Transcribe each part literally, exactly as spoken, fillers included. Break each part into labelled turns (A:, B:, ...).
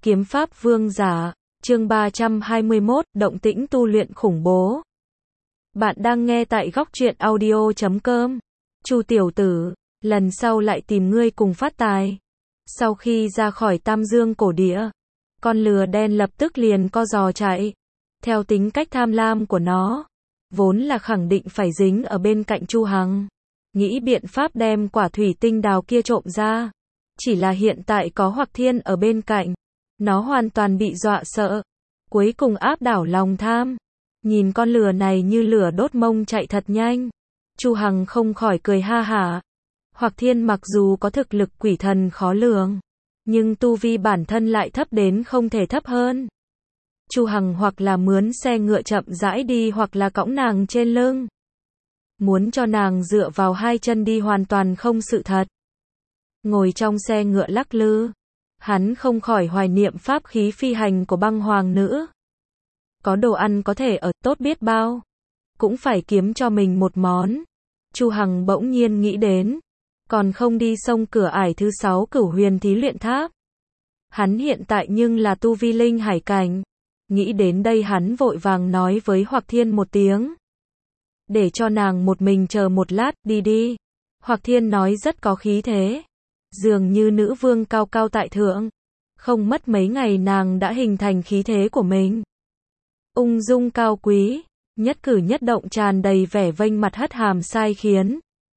A: Kiếm pháp vương giả, chương ba trăm hai mươi mốt, động tĩnh tu luyện khủng bố. Bạn đang nghe tại góc truyện audio chấm com. Chu tiểu tử, lần sau lại tìm ngươi cùng phát tài. Sau khi ra khỏi Tam Dương cổ địa, con lừa đen lập tức liền co giò chạy. Theo tính cách tham lam của nó, vốn là khẳng định phải dính ở bên cạnh Chu Hằng, nghĩ biện pháp đem quả thủy tinh đào kia trộm ra. Chỉ là hiện tại có Hoặc Thiên ở bên cạnh, nó hoàn toàn bị dọa sợ, cuối cùng áp đảo lòng tham. Nhìn con lừa này như lửa đốt mông chạy thật nhanh, Chu Hằng không khỏi cười ha hả. Hoặc Thiên mặc dù có thực lực quỷ thần khó lường, nhưng tu vi bản thân lại thấp đến không thể thấp hơn. Chu Hằng hoặc là mướn xe ngựa chậm rãi đi hoặc là cõng nàng trên lưng. Muốn cho nàng dựa vào hai chân đi hoàn toàn không sự thật. Ngồi trong xe ngựa lắc lư, hắn không khỏi hoài niệm pháp khí phi hành của băng hoàng nữ. Có đồ ăn có thể ở tốt biết bao, cũng phải kiếm cho mình một món. Chu Hằng bỗng nhiên nghĩ đến, còn không đi sông cửa ải thứ sáu Cửu Huyền Thí Luyện Tháp. Hắn hiện tại nhưng là tu vi linh hải cảnh. Nghĩ đến đây hắn vội vàng nói với Hoặc Thiên một tiếng, để cho nàng một mình chờ một lát, đi đi. Hoặc Thiên nói rất có khí thế, dường như nữ vương cao cao tại thượng. Không mất mấy ngày nàng đã hình thành khí thế của mình. Ung dung cao quý, nhất cử nhất động tràn đầy vẻ vênh mặt hất hàm sai khiến.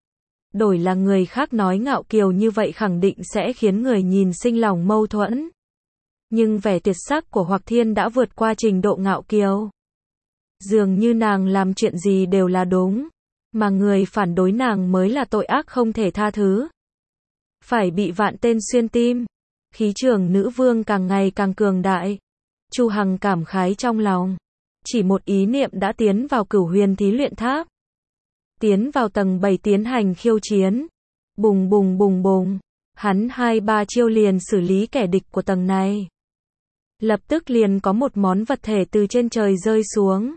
A: Đổi là người khác nói ngạo kiều như vậy khẳng định sẽ khiến người nhìn sinh lòng mâu thuẫn. Nhưng vẻ tuyệt sắc của Hoặc Thiên đã vượt qua trình độ ngạo kiều. Dường như nàng làm chuyện gì đều là đúng, mà người phản đối nàng mới là tội ác không thể tha thứ. Phải bị vạn tên xuyên tim. Khí trường nữ vương càng ngày càng cường đại. Chu Hằng cảm khái trong lòng. Chỉ một ý niệm đã tiến vào Cửu Huyền Thí Luyện Tháp. Tiến vào tầng bảy tiến hành khiêu chiến. Bùng bùng bùng bùng. Hắn hai ba chiêu liền xử lý kẻ địch của tầng này. Lập tức liền có một món vật thể từ trên trời rơi xuống.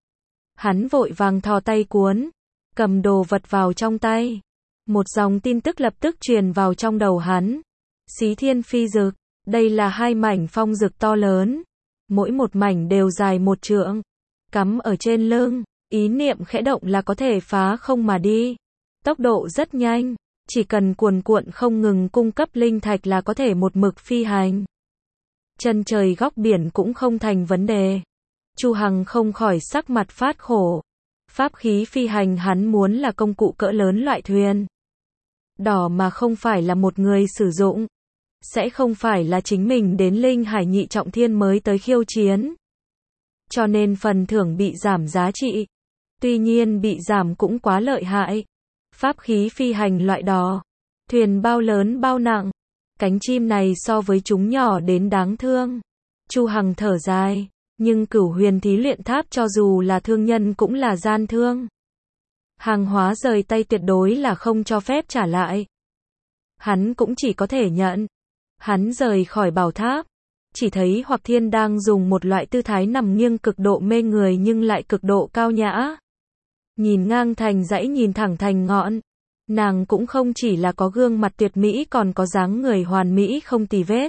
A: Hắn vội vàng thò tay cuốn, cầm đồ vật vào trong tay. Một dòng tin tức lập tức truyền vào trong đầu hắn. Xí Thiên Phi Dực, đây là hai mảnh phong dực to lớn, mỗi một mảnh đều dài một trượng, cắm ở trên lưng, ý niệm khẽ động là có thể phá không mà đi. Tốc độ rất nhanh, chỉ cần cuồn cuộn không ngừng cung cấp linh thạch là có thể một mực phi hành. Chân trời góc biển cũng không thành vấn đề. Chu Hằng không khỏi sắc mặt phát khổ. Pháp khí phi hành hắn muốn là công cụ cỡ lớn loại thuyền đỏ mà không phải là một người sử dụng. Sẽ không phải là chính mình đến linh hải nhị trọng thiên mới tới khiêu chiến. Cho nên phần thưởng bị giảm giá trị. Tuy nhiên bị giảm cũng quá lợi hại. Pháp khí phi hành loại đỏ, thuyền bao lớn bao nặng, cánh chim này so với chúng nhỏ đến đáng thương. Chu Hằng thở dài, nhưng Cửu Huyền Thí Luyện Tháp cho dù là thương nhân cũng là gian thương. Hàng hóa rời tay tuyệt đối là không cho phép trả lại. Hắn cũng chỉ có thể nhận. Hắn rời khỏi bảo tháp, chỉ thấy Hoặc Thiên đang dùng một loại tư thái nằm nghiêng cực độ mê người nhưng lại cực độ cao nhã. Nhìn ngang thành dãy nhìn thẳng thành ngọn. Nàng cũng không chỉ là có gương mặt tuyệt mỹ còn có dáng người hoàn mỹ không tì vết.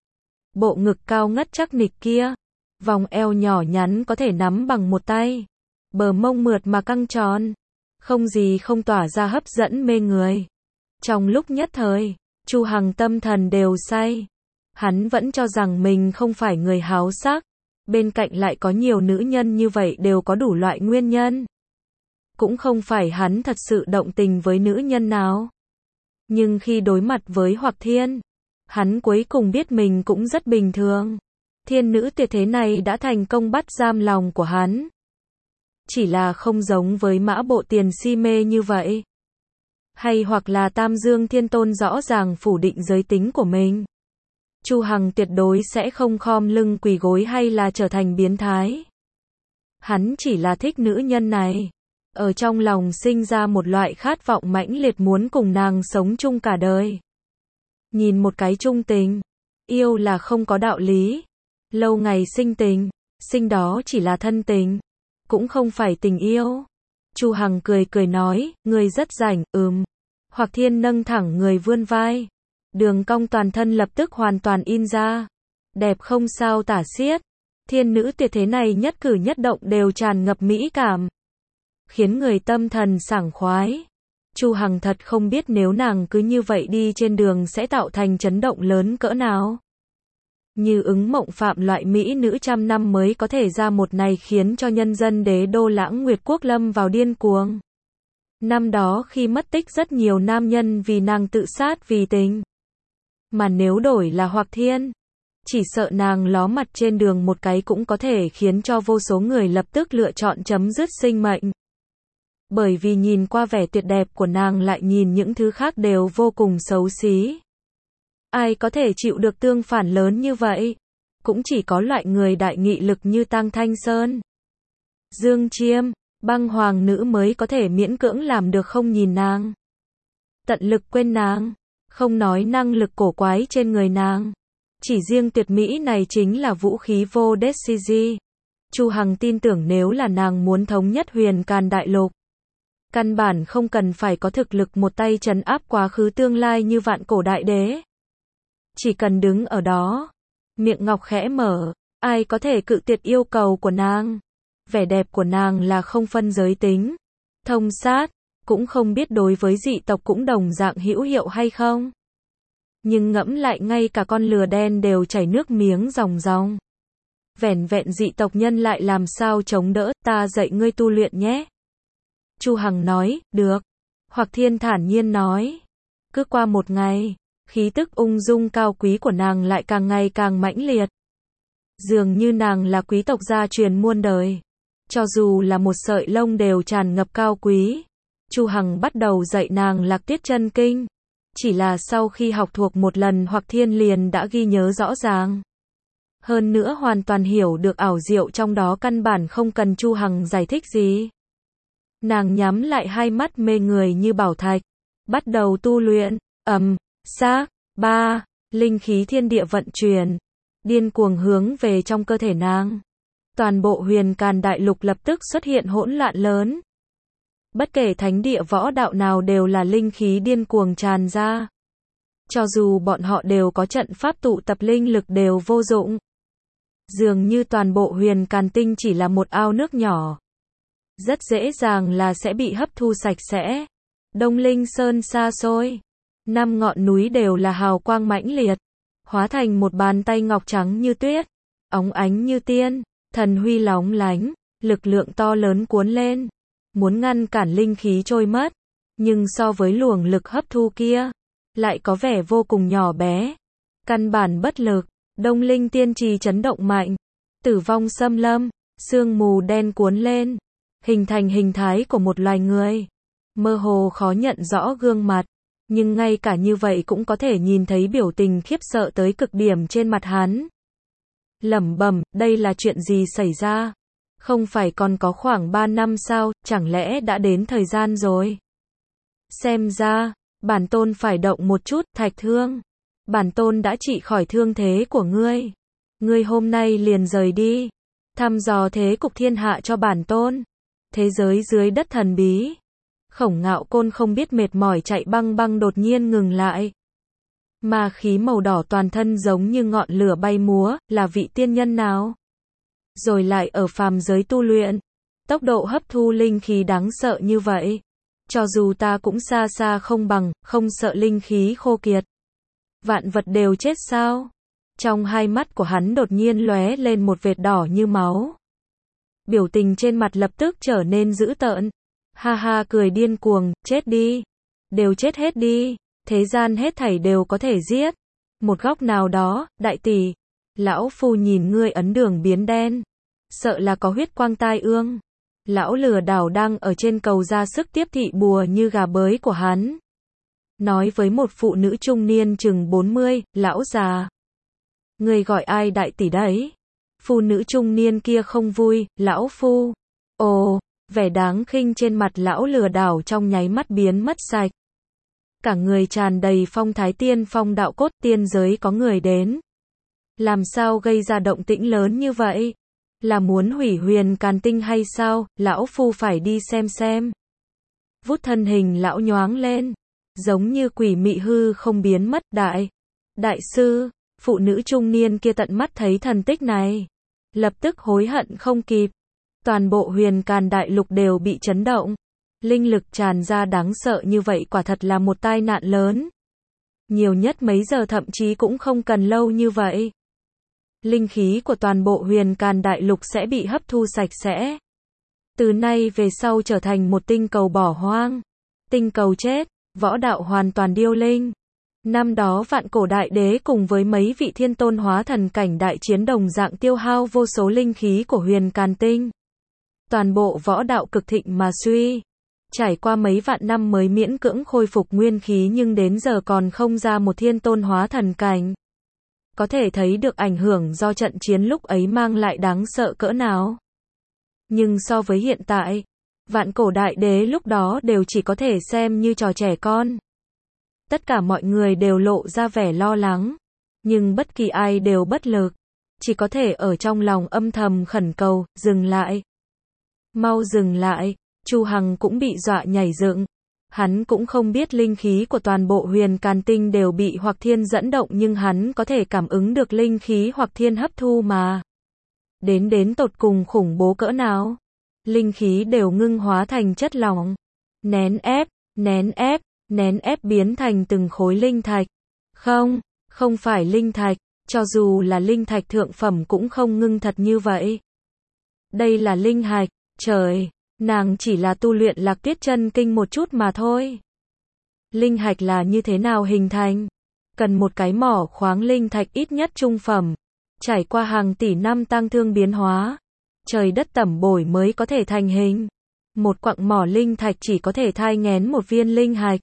A: Bộ ngực cao ngất chắc nịch kia, vòng eo nhỏ nhắn có thể nắm bằng một tay, bờ mông mượt mà căng tròn, không gì không tỏa ra hấp dẫn mê người. Trong lúc nhất thời, Chu Hằng tâm thần đều say. Hắn vẫn cho rằng mình không phải người háo sắc, bên cạnh lại có nhiều nữ nhân như vậy đều có đủ loại nguyên nhân. Cũng không phải hắn thật sự động tình với nữ nhân nào. Nhưng khi đối mặt với Hoặc Thiên, hắn cuối cùng biết mình cũng rất bình thường. Thiên nữ tuyệt thế này đã thành công bắt giam lòng của hắn. Chỉ là không giống với Mã Bộ Tiền si mê như vậy. Hay hoặc là Tam Dương Thiên Tôn rõ ràng phủ định giới tính của mình. Chu Hằng tuyệt đối sẽ không khom lưng quỳ gối hay là trở thành biến thái. Hắn chỉ là thích nữ nhân này. Ở trong lòng sinh ra một loại khát vọng mãnh liệt muốn cùng nàng sống chung cả đời. Nhìn một cái chung tình, yêu là không có đạo lý. Lâu ngày sinh tình, sinh đó chỉ là thân tình, cũng không phải tình yêu. Chu Hằng cười cười nói, người rất rảnh, ừm. Hoặc Thiên nâng thẳng người vươn vai. Đường cong toàn thân lập tức hoàn toàn in ra. đẹp không sao tả xiết. Thiên nữ tuyệt thế này nhất cử nhất động đều tràn ngập mỹ cảm, khiến người tâm thần sảng khoái. Chu Hằng thật không biết nếu nàng cứ như vậy đi trên đường sẽ tạo thành chấn động lớn cỡ nào. Như ứng mộng phạm loại mỹ nữ trăm năm mới có thể ra một này khiến cho nhân dân đế đô Lãng Nguyệt Quốc lâm vào điên cuồng. Năm đó khi mất tích rất nhiều nam nhân vì nàng tự sát vì tình. Mà nếu đổi là Hoặc Thiên, chỉ sợ nàng ló mặt trên đường một cái cũng có thể khiến cho vô số người lập tức lựa chọn chấm dứt sinh mệnh. Bởi vì nhìn qua vẻ tuyệt đẹp của nàng lại nhìn những thứ khác đều vô cùng xấu xí. Ai có thể chịu được tương phản lớn như vậy? Cũng chỉ có loại người đại nghị lực như Tang Thanh Sơn, Dương Chiêm, Băng Hoàng nữ mới có thể miễn cưỡng làm được không nhìn nàng, tận lực quên nàng, không nói năng lực cổ quái trên người nàng. Chỉ riêng tuyệt mỹ này chính là vũ khí vô địch. Chu Hằng tin tưởng nếu là nàng muốn thống nhất Huyền Càn Đại Lục, căn bản không cần phải có thực lực một tay trấn áp quá khứ tương lai như vạn cổ đại đế. Chỉ cần đứng ở đó, miệng ngọc khẽ mở, ai có thể cự tuyệt yêu cầu của nàng. Vẻ đẹp của nàng là không phân giới tính, thông sát, cũng không biết đối với dị tộc cũng đồng dạng hữu hiệu hay không. Nhưng ngẫm lại ngay cả con lừa đen đều chảy nước miếng ròng ròng. Vẻn vẹn dị tộc nhân lại làm sao chống đỡ, ta dạy ngươi tu luyện nhé. Chu Hằng nói, được. Hoặc Thiên thản nhiên nói. Cứ qua một ngày, khí tức ung dung cao quý của nàng lại càng ngày càng mãnh liệt. Dường như nàng là quý tộc gia truyền muôn đời. Cho dù là một sợi lông đều tràn ngập cao quý. Chu Hằng bắt đầu dạy nàng Lạc Tiết Chân Kinh. Chỉ là sau khi học thuộc một lần Hoặc Thiên liền đã ghi nhớ rõ ràng. Hơn nữa hoàn toàn hiểu được ảo diệu trong đó căn bản không cần Chu Hằng giải thích gì. Nàng nhắm lại hai mắt mê người như bảo thạch. Bắt đầu tu luyện, ầm, xác, ba, linh khí thiên địa vận chuyển. Điên cuồng hướng về trong cơ thể nàng. Toàn bộ Huyền Càn Đại Lục lập tức xuất hiện hỗn loạn lớn. Bất kể thánh địa võ đạo nào đều là linh khí điên cuồng tràn ra. Cho dù bọn họ đều có trận pháp tụ tập linh lực đều vô dụng. Dường như toàn bộ Huyền Càn Tinh chỉ là một ao nước nhỏ. Rất dễ dàng là sẽ bị hấp thu sạch sẽ. Đông Linh Sơn xa xôi. Năm ngọn núi đều là hào quang mãnh liệt. Hóa thành một bàn tay ngọc trắng như tuyết. Óng ánh như tiên. Thần huy lóng lánh. Lực lượng to lớn cuốn lên. Muốn ngăn cản linh khí trôi mất. Nhưng so với luồng lực hấp thu kia, lại có vẻ vô cùng nhỏ bé. Căn bản bất lực. Đông Linh Tiên Trì chấn động mạnh. Tử vong xâm lâm. Sương mù đen cuốn lên. Hình thành hình thái của một loài người. Mơ hồ khó nhận rõ gương mặt. Nhưng ngay cả như vậy cũng có thể nhìn thấy biểu tình khiếp sợ tới cực điểm trên mặt hắn. Lẩm bẩm, đây là chuyện gì xảy ra? Không phải còn có khoảng ba năm sao, chẳng lẽ đã đến thời gian rồi? Xem ra, bản tôn phải động một chút, Thạch Thương. Bản tôn đã trị khỏi thương thế của ngươi. Ngươi hôm nay liền rời đi. Thăm dò thế cục thiên hạ cho bản tôn. Thế giới dưới đất thần bí. Khổng Ngạo Côn không biết mệt mỏi chạy băng băng đột nhiên ngừng lại. Ma khí màu đỏ toàn thân giống như ngọn lửa bay múa, là vị tiên nhân nào? Rồi lại ở phàm giới tu luyện. Tốc độ hấp thu linh khí đáng sợ như vậy. Cho dù ta cũng xa xa không bằng, không sợ linh khí khô kiệt. Vạn vật đều chết sao? Trong hai mắt của hắn đột nhiên lóe lên một vệt đỏ như máu. Biểu tình trên mặt lập tức trở nên dữ tợn. Ha ha cười điên cuồng, chết đi. Đều chết hết đi. Thế gian hết thảy đều có thể giết. Một góc nào đó, đại tỷ. Lão phu nhìn ngươi ấn đường biến đen. Sợ là có huyết quang tai ương. Lão lừa đảo đang ở trên cầu ra sức tiếp thị bùa như gà bới của hắn. Nói với một phụ nữ trung niên chừng bốn mươi, lão già. Ngươi gọi ai đại tỷ đấy? Phụ nữ trung niên kia không vui, lão phu. Ồ, vẻ đáng khinh trên mặt lão lừa đảo trong nháy mắt biến mất sạch. Cả người tràn đầy phong thái tiên phong đạo cốt, tiên giới có người đến. Làm sao gây ra động tĩnh lớn như vậy? Là muốn hủy Huyền Càn Tinh hay sao? Lão phu phải đi xem xem. Vút thân hình lão nhoáng lên. Giống như quỷ mị hư không biến mất, đại. Đại sư, Phụ nữ trung niên kia tận mắt thấy thần tích này, lập tức hối hận không kịp. Toàn bộ Huyền Càn Đại Lục đều bị chấn động. Linh lực tràn ra đáng sợ như vậy quả thật là một tai nạn lớn. Nhiều nhất mấy giờ thậm chí cũng không cần lâu như vậy. Linh khí của toàn bộ Huyền Càn Đại Lục sẽ bị hấp thu sạch sẽ. Từ nay về sau trở thành một tinh cầu bỏ hoang. Tinh cầu chết, võ đạo hoàn toàn điêu linh. Năm đó Vạn Cổ Đại Đế cùng với mấy vị thiên tôn hóa thần cảnh đại chiến đồng dạng tiêu hao vô số linh khí của Huyền Càn Tinh. Toàn bộ võ đạo cực thịnh mà suy. Trải qua mấy vạn năm mới miễn cưỡng khôi phục nguyên khí nhưng đến giờ còn không ra một thiên tôn hóa thần cảnh. Có thể thấy được ảnh hưởng do trận chiến lúc ấy mang lại đáng sợ cỡ nào. Nhưng so với hiện tại, Vạn Cổ Đại Đế lúc đó đều chỉ có thể xem như trò trẻ con. Tất cả mọi người đều lộ ra vẻ lo lắng, nhưng bất kỳ ai đều bất lực, chỉ có thể ở trong lòng âm thầm khẩn cầu, dừng lại. Mau dừng lại, Chu Hằng cũng bị dọa nhảy dựng. Hắn cũng không biết linh khí của toàn bộ Huyền Càn Tinh đều bị Hoặc Thiên dẫn động nhưng hắn có thể cảm ứng được linh khí Hoặc Thiên hấp thu mà. Đến đến tột cùng khủng bố cỡ nào. Linh khí đều ngưng hóa thành chất lỏng. Nén ép, nén ép, nén ép biến thành từng khối linh thạch. Không, không phải linh thạch, cho dù là linh thạch thượng phẩm cũng không ngưng thật như vậy. Đây là linh hạch, trời, nàng chỉ là tu luyện Lạc Tuyết chân kinh một chút mà thôi. Linh hạch là như thế nào hình thành? Cần một cái mỏ khoáng linh thạch ít nhất trung phẩm, trải qua hàng tỷ năm tăng thương biến hóa, trời đất tẩm bổ mới có thể thành hình. Một quặng mỏ linh thạch chỉ có thể thai nghén một viên linh hạch.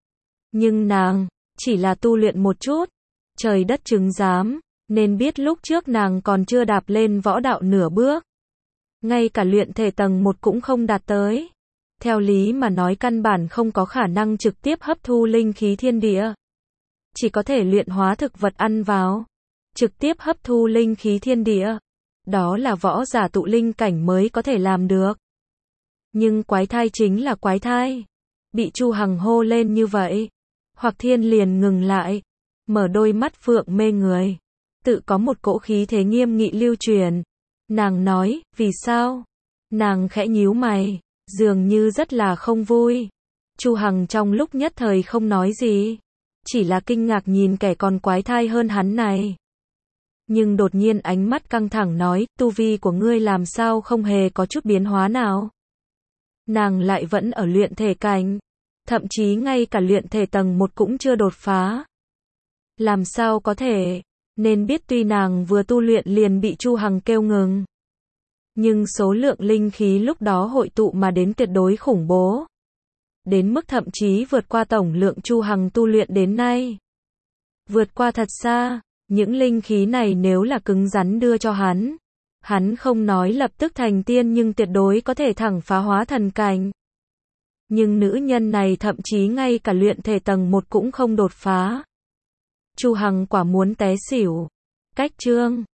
A: Nhưng nàng, chỉ là tu luyện một chút, trời đất chứng giám, nên biết lúc trước nàng còn chưa đạp lên võ đạo nửa bước. Ngay cả luyện thể tầng một cũng không đạt tới. Theo lý mà nói căn bản không có khả năng trực tiếp hấp thu linh khí thiên địa. Chỉ có thể luyện hóa thực vật ăn vào. Trực tiếp hấp thu linh khí thiên địa. Đó là võ giả tụ linh cảnh mới có thể làm được. Nhưng quái thai chính là quái thai. Bị Chu Hằng hô lên như vậy. Hoặc Thiên liền ngừng lại. Mở đôi mắt phượng mê người. Tự có một cỗ khí thế nghiêm nghị lưu truyền. Nàng nói, vì sao? Nàng khẽ nhíu mày, dường như rất là không vui. Chu Hằng trong lúc nhất thời không nói gì, chỉ là kinh ngạc nhìn kẻ còn quái thai hơn hắn này. Nhưng đột nhiên ánh mắt căng thẳng nói, tu vi của ngươi làm sao không hề có chút biến hóa nào? Nàng lại vẫn ở luyện thể cảnh, thậm chí ngay cả luyện thể tầng một cũng chưa đột phá. Làm sao có thể? Nên biết tuy nàng vừa tu luyện liền bị Chu Hằng kêu ngừng. Nhưng số lượng linh khí lúc đó hội tụ mà đến tuyệt đối khủng bố. Đến mức thậm chí vượt qua tổng lượng Chu Hằng tu luyện đến nay. Vượt qua thật xa, những linh khí này nếu là cứng rắn đưa cho hắn. Hắn không nói lập tức thành tiên nhưng tuyệt đối có thể thẳng phá hóa thần cảnh. Nhưng nữ nhân này thậm chí ngay cả luyện thể tầng một cũng không đột phá. Chu Hằng quả muốn té xỉu. Cách chương